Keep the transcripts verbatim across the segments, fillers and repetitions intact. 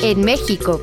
En México.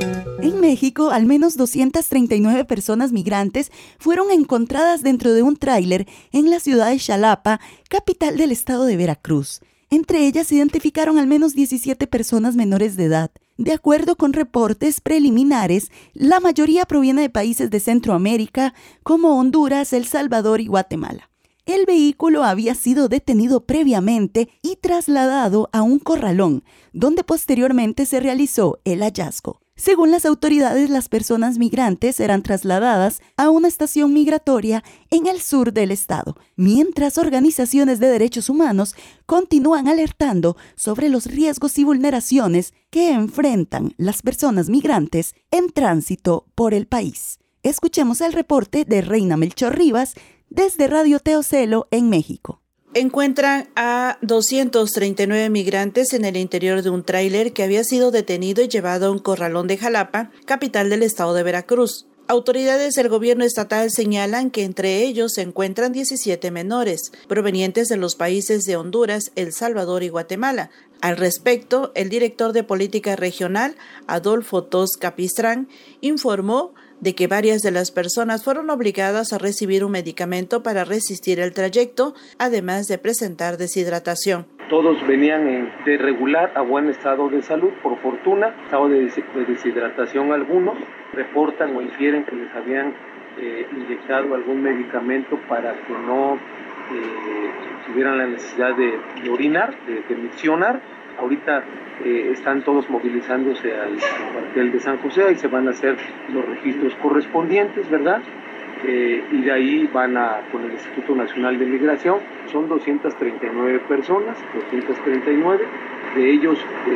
En México, al menos doscientas treinta y nueve personas migrantes fueron encontradas dentro de un tráiler en la ciudad de Xalapa, capital del estado de Veracruz. Entre ellas se identificaron al menos diecisiete personas menores de edad. De acuerdo con reportes preliminares, la mayoría proviene de países de Centroamérica como Honduras, El Salvador y Guatemala. El vehículo había sido detenido previamente y trasladado a un corralón, donde posteriormente se realizó el hallazgo. Según las autoridades, las personas migrantes serán trasladadas a una estación migratoria en el sur del estado, mientras organizaciones de derechos humanos continúan alertando sobre los riesgos y vulneraciones que enfrentan las personas migrantes en tránsito por el país. Escuchemos el reporte de Reina Melchor Rivas desde Radio Teocelo en México. Encuentran a doscientos treinta y nueve migrantes en el interior de un tráiler que había sido detenido y llevado a un corralón de Xalapa, capital del estado de Veracruz. Autoridades del gobierno estatal señalan que entre ellos se encuentran diecisiete menores, provenientes de los países de Honduras, El Salvador y Guatemala. Al respecto, el director de Política Regional, Adolfo Tos Capistrán, informó de que varias de las personas fueron obligadas a recibir un medicamento para resistir el trayecto, además de presentar deshidratación. Todos venían de regular a buen estado de salud, por fortuna, estado de deshidratación algunos, reportan o infieren que les habían eh, inyectado algún medicamento para que no eh, tuvieran la necesidad de, de orinar, de, de miccionar. Ahorita eh, están todos movilizándose al, al cuartel de San José y se van a hacer los registros correspondientes, ¿verdad? Eh, y de ahí van a con el Instituto Nacional de Migración. Son doscientas treinta y nueve personas, doscientas treinta y nueve. De ellos, eh,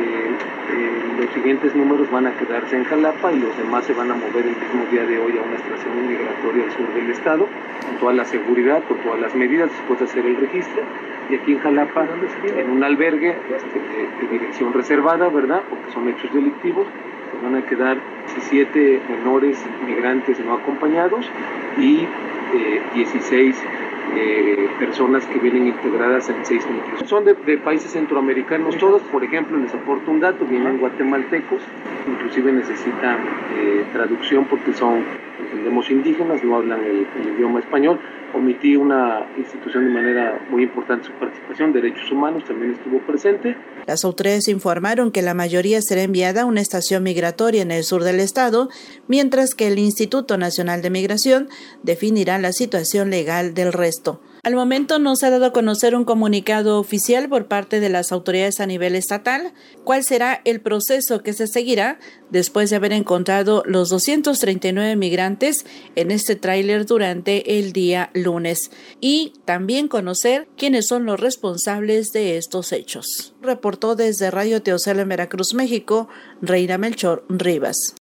eh, los siguientes números van a quedarse en Xalapa y los demás se van a mover el mismo día de hoy a una estación migratoria al sur del estado, con toda la seguridad, con todas las medidas, después de hacer el registro. Y aquí en Xalapa, en un albergue este, de, de dirección reservada, ¿verdad? Porque son hechos delictivos, se van a quedar diecisiete menores migrantes no acompañados y eh, dieciséis eh, personas que vienen integradas en seis núcleos. Son de, de países centroamericanos todos, por ejemplo, les aporto un dato, vienen guatemaltecos, inclusive necesitan eh, traducción porque son, entendemos, indígenas, no hablan el, el idioma español. Omití una institución de manera muy importante su participación, Derechos Humanos también estuvo presente. Las autoridades informaron que la mayoría será enviada a una estación migratoria en el sur del estado, mientras que el Instituto Nacional de Migración definirá la situación legal del resto. Al momento no se ha dado a conocer un comunicado oficial por parte de las autoridades a nivel estatal. ¿Cuál será el proceso que se seguirá después de haber encontrado los doscientos treinta y nueve migrantes en este tráiler durante el día lunes? Y también conocer quiénes son los responsables de estos hechos. Reportó desde Radio Teocelo en Veracruz, México, Reina Melchor Rivas.